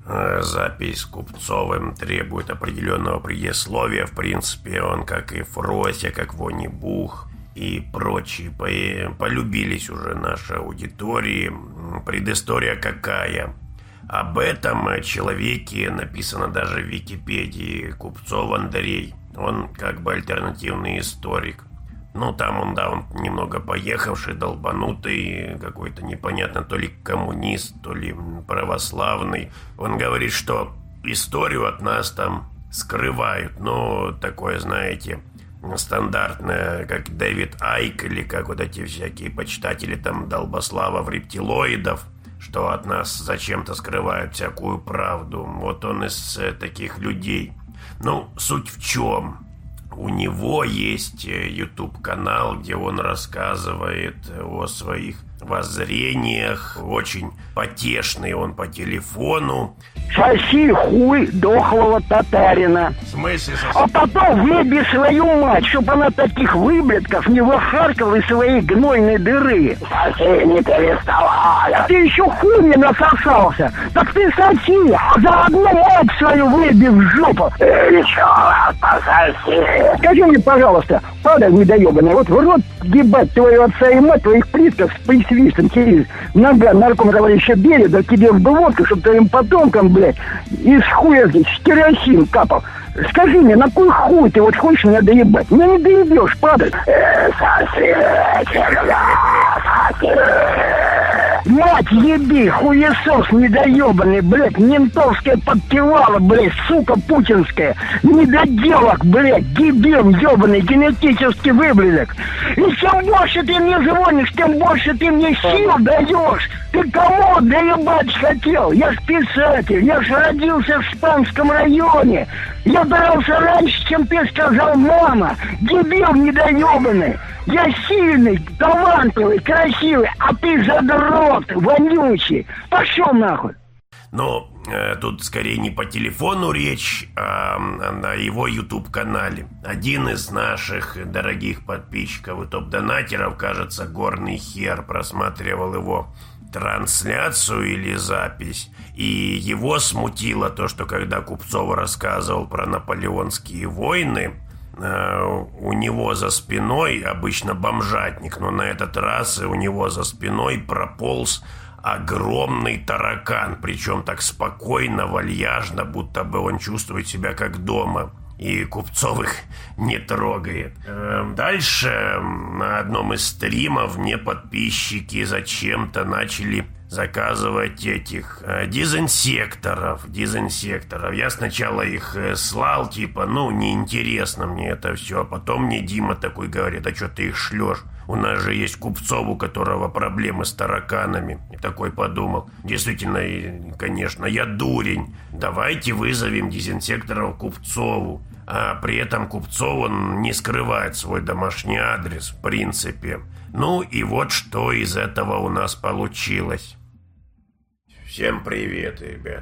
Запись с Купцовым требует определенного предисловия. В принципе, он, как и Фрося, как Вони-Бух и прочие, полюбились уже нашей аудитории. Предыстория какая? Об этом человеке написано даже в Википедии. Купцов Андрей. Он как бы альтернативный историк. Ну, там он немного поехавший, долбанутый, какой-то непонятно, то ли коммунист, то ли православный. Он говорит, что историю от нас там скрывают. Ну, такое, знаете, стандартное, как Дэвид Айк, или как вот эти всякие почитатели там долбославов-рептилоидов, что от нас зачем-то скрывают всякую правду. Вот он из таких людей. Ну, суть в чем? У него есть YouTube-канал, где он рассказывает о своих воззрениях. Очень потешный он по телефону. Соси хуй дохлого татарина. В смысле соси? А потом выеби свою мать, чтобы она таких выблядков не выхаркала из своей гнойной дыры. Соси, не переставай. Ты еще хуй не насосался. Так ты соси, а заодно мать свою выеби в жопу. Еще раз пососи. Скажи мне, пожалуйста, падаль недоебанная, вот в рот ебать твою отца и мать, твоих предков с присвистом через нога нарком товарища Берега тебе в глотку, чтобы твоим потомкам, блядь, из хуя керосин капал. Скажи мне, на кой хуй ты вот хочешь меня доебать? Меня не доебешь, падаль. Соси, мать еби, хуесос недоебанный, блядь, ментовское подпевало, блядь, сука путинская, недоделок, блядь, дебил ебаный, генетический выблядок. И чем больше ты мне звонишь, тем больше ты мне сил даешь. Ты кого доебать хотел? Я ж писатель, я ж родился в Шпанском районе. Я дрался раньше, чем ты сказал, мама. Дебил недоебанный. Я сильный, талантливый, красивый, а ты задрот, вонючий. Пошел нахуй. Ну, тут скорее не по телефону речь, а на его YouTube-канале. Один из наших дорогих подписчиков и топ-донатеров, кажется, Горный Хер, просматривал его трансляцию или запись, и его смутило то, что когда Купцов рассказывал про наполеонские войны, у него за спиной, обычно бомжатник, но на этот раз у него за спиной прополз огромный таракан, причем так спокойно, вальяжно, будто бы он чувствует себя как дома. И Купцов их не трогает. Дальше на одном из стримов мне подписчики зачем-то начали заказывать этих дезинсекторов. Я сначала их слал, типа, ну, неинтересно мне это все. А потом мне Дима такой говорит: а что ты их шлешь? У нас же есть Купцов, у которого проблемы с тараканами. И такой подумал: действительно, конечно, я дурень. Давайте вызовем дезинсекторов Купцову. А при этом Купцов, он не скрывает свой домашний адрес, в принципе. Ну и вот что из этого у нас получилось. Всем привет, ребят.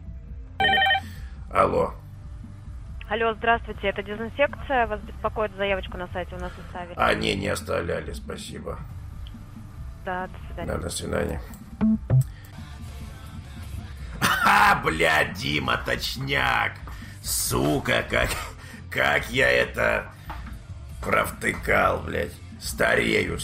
Алло. Алло, здравствуйте, это дезинсекция. Вас беспокоит, заявочку на сайте у нас оставили. А, не оставляли, спасибо. Да, до свидания. Да, до свидания. Блядь, Дима, точняк. Сука, как я это провтыкал, блядь. Старею.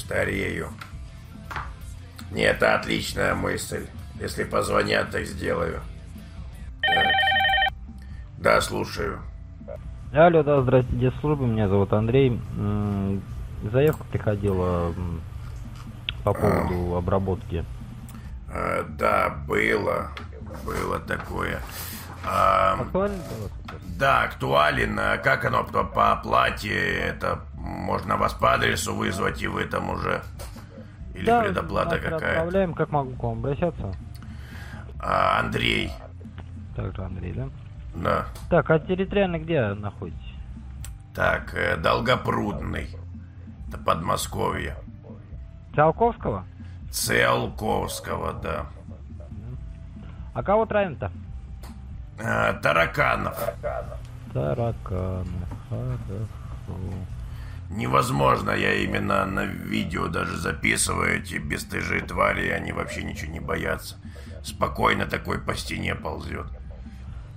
Не, это отличная мысль. Если позвонят, так сделаю. Так. Да, слушаю. Алло, да, здравствуйте, служба, меня зовут Андрей. Заявка приходила по поводу обработки. Да, было такое. Актуален? Да, актуален. Как оно по оплате? Это можно вас по адресу вызвать, и вы там уже... Или да, предоплата какая-то? Отправляем, как могу к вам обращаться? Андрей. Также Андрей, да? Да. Так, а территориально где находитесь? Так, Долгопрудный. Это Подмосковье. Циолковского? Циолковского, да. А кого травим-то? Тараканов. Хорошо. Невозможно, я именно на видео даже записываю эти бесстыжие твари, они вообще ничего не боятся. Спокойно такой по стене ползет.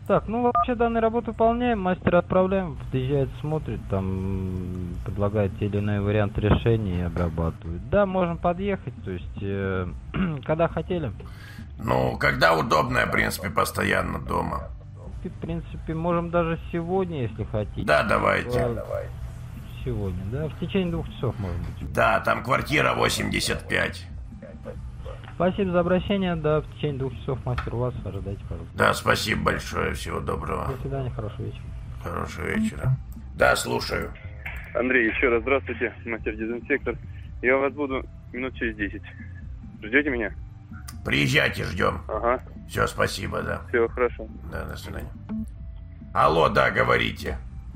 Так, ну вообще данную работу выполняем, мастера отправляем, приезжает, смотрит, там предлагает те или иные варианты решения и обрабатывает. Да, можем подъехать, то есть, когда хотели. Ну, когда удобно, в принципе, постоянно дома. В принципе, можем даже сегодня, если хотите. Да, давайте. Сегодня, да? В течение 2 часов, может быть. Да, там квартира 85. Спасибо за обращение, да, в течение 2 часов мастер у вас, ожидайте, пожалуйста. Да, спасибо большое, всего доброго. До свидания, хорошего вечера. Хорошего вечера. Да, слушаю. Андрей, еще раз здравствуйте, мастер-дезинсектор. Я у вас буду минут через 10. Ждете меня? Приезжайте, ждем. Ага. Все, спасибо, да. Все, хорошо. Да, до свидания. Алло, да, говорите.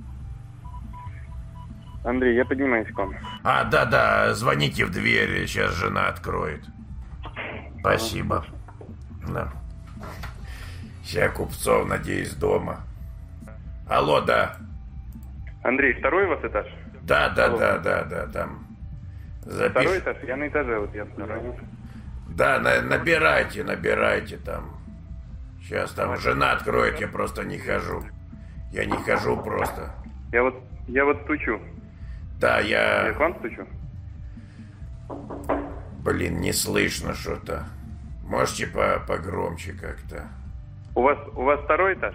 Андрей, я поднимаюсь к вам. Да, звоните в дверь, сейчас жена откроет. Спасибо. Да. Сейчас Купцов, надеюсь, дома. Алло, да. Андрей, второй у вас этаж? Да, там. Второй этаж? Я на этаже, вот я второй. Да, набирайте там. Сейчас там жена откроет, я просто не хожу. Я не хожу просто. Я вот стучу. Да, Я к вам стучу? Блин, не слышно что-то. Можете погромче как-то? У вас второй этаж?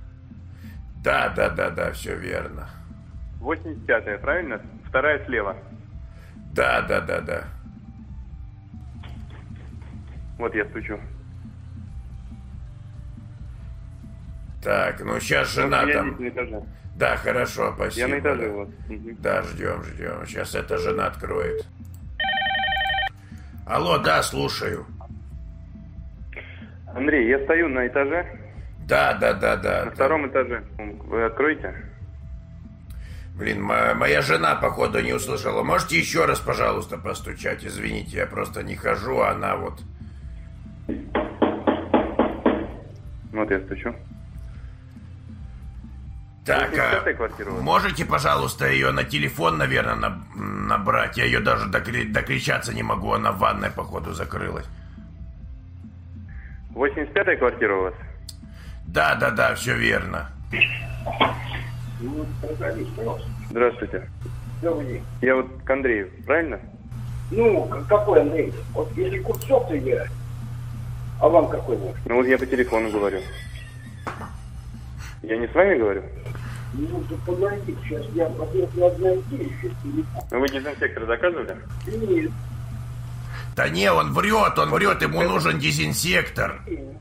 Да, все верно. 85-я, правильно? Вторая слева. Да. Вот я стучу. Так, ну сейчас жена я там... на этаже. Да, хорошо, спасибо. Я на этаже у вас. Да, ждем. Сейчас эта жена откроет. Алло, да, слушаю. Андрей, я стою на этаже. Да. На втором этаже. Вы откроете? Блин, моя жена, походу, не услышала. Можете еще раз, пожалуйста, постучать? Извините, я просто не хожу, а она вот... Вот я стучу. Так, квартира? можете, пожалуйста, ее на телефон, наверное, набрать? Я ее даже докричаться не могу, она в ванной, походу, закрылась. 85-я квартира у вас? Да, все верно. Здравствуйте. Я вот к Андрею, правильно? Ну, какой Андрей? Вот если Купцов, то я. А вам какой может? Ну вот я по телефону говорю. Я не с вами говорю? Ну, да подожди, сейчас я посмотрю одна идея. Ну вы дезинсектор заказывали? Нет. Да не, он врет, ему нужен дезинсектор.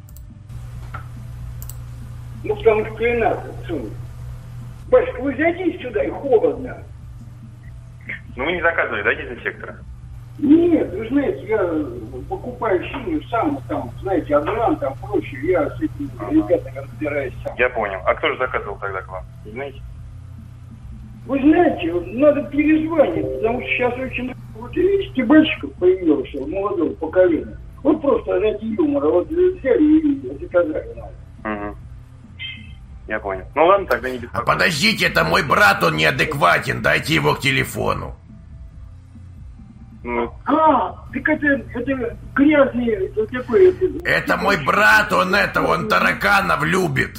Ну, потому что и надо, отсюда. Батюшка, вы зайдите сюда, и холодно. Ну вы не заказывали, да, дезинсектора? Нет, вы знаете, я покупаю химию сам, там, знаете, Адуран, там, прочее, я с этими ребятами разбираюсь сам. Я понял. А кто же заказывал тогда к вам? Не знаете? Вы знаете, вот надо перезвонить, потому что сейчас очень вот стебальщиков появилось молодого поколения. Вот просто ради юмора, вот взяли и заказали надо. Угу. Я понял. Ну ладно, тогда не беспокойтесь. Подождите, это мой брат, он неадекватен, дайте его к телефону. Ну, Так это грязный, это такой... Это мой брат, он тараканов любит.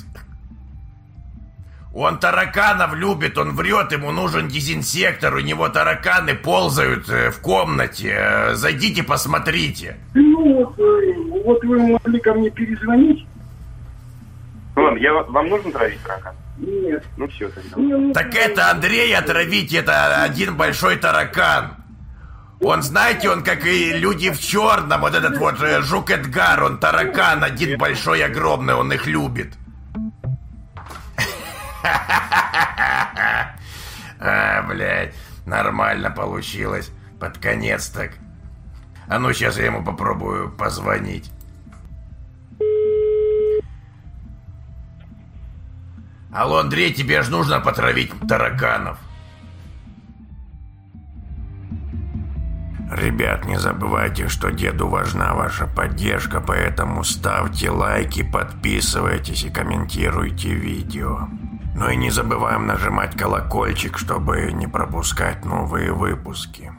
Он тараканов любит, он врет, ему нужен дезинсектор, у него тараканы ползают в комнате. Зайдите, посмотрите. Ну вот вы могли ко мне перезвонить? ладно, вам нужно травить таракан? Нет. Ну все тогда. Так это Андрей отравить, это один большой таракан. Он, знаете, он как и люди в черном, вот этот вот жук Эдгар, он таракан один большой, огромный, он их любит. Блядь, нормально получилось. Под конец так. А ну, сейчас я ему попробую позвонить. Алло, Андрей, тебе же нужно потравить тараканов. Ребят, не забывайте, что деду важна ваша поддержка, поэтому ставьте лайки, подписывайтесь и комментируйте видео. Ну и не забываем нажимать колокольчик, чтобы не пропускать новые выпуски.